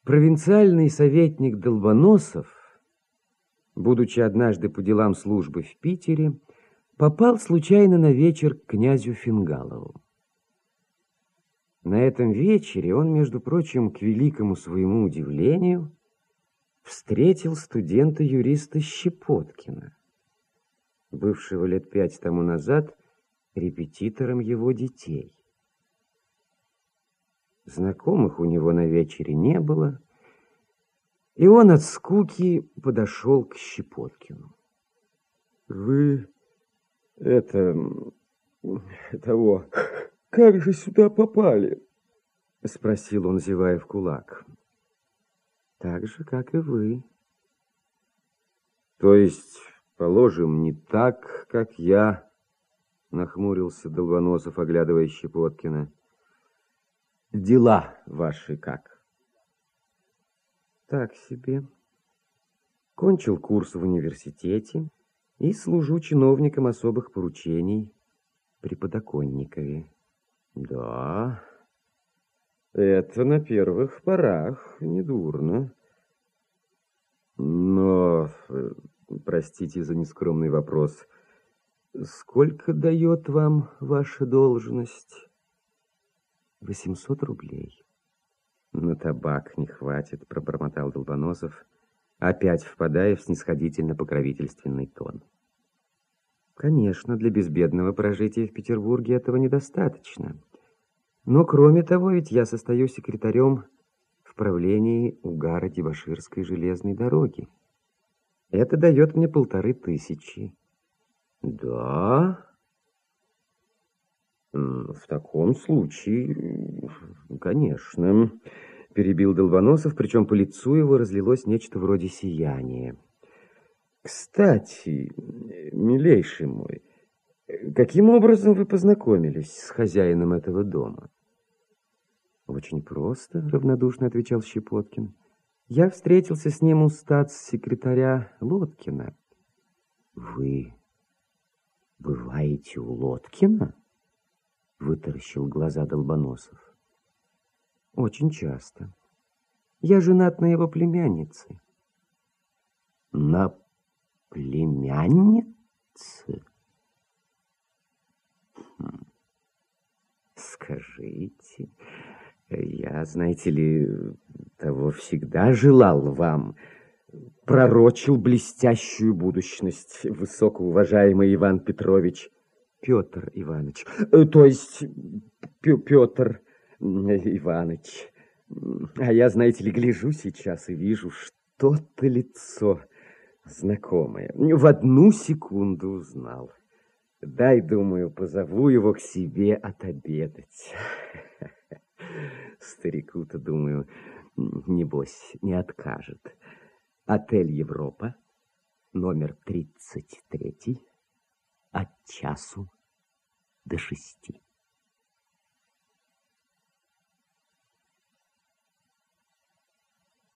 Провинциальный советник Долбоносов, будучи однажды по делам службы в Питере, попал случайно на вечер к князю Фингалову. На этом вечере он, между прочим, к великому своему удивлению, встретил студента-юриста Щепоткина, бывшего лет 5 тому назад репетитором его детей. Знакомых у него на вечере не было, и он от скуки подошел к Щепоткину. «Вы как же сюда попали?» — спросил он, зевая в кулак. «Так же, как и вы». «То есть, положим, не так, как я?» — нахмурился Долбоносов, оглядывая Щепоткина. «Дела ваши как?» «Так себе. Кончил курс в университете и служу чиновником особых поручений при Подоконникове». «Да, это на первых порах недурно. Но, простите за нескромный вопрос, сколько дает вам ваша должность?» 800 рублей. «На табак не хватит», — пробормотал Долбоносов, опять впадая в снисходительно-покровительственный тон. «Конечно, для безбедного прожития в Петербурге этого недостаточно. Но, кроме того, ведь я состою секретарем в правлении Угара-Дебоширской железной дороги. Это дает мне 1500. «Да? В таком случае, конечно», — перебил Долбоносов, причем по лицу его разлилось нечто вроде сияния. «Кстати, милейший мой, каким образом вы познакомились с хозяином этого дома?» «Очень просто», — равнодушно отвечал Щепоткин. «Я встретился с ним у статс-секретаря Лоткина». «Вы бываете у Лоткина?» — вытаращил глаза Долбоносов. «Очень часто. Я женат на его племяннице». «На племяннице? Скажите, я, знаете ли, того всегда желал вам, пророчил блестящую будущность высокоуважаемый Иван Петрович». «Петр Иванович». То есть Петр Иванович. А я, знаете ли, гляжу сейчас и вижу что-то лицо знакомое. В одну секунду узнал. Дай, думаю, позову его к себе отобедать. Старику-то, думаю, небось, не откажет. Отель «Европа», номер 33, от 1:00 до 6:00.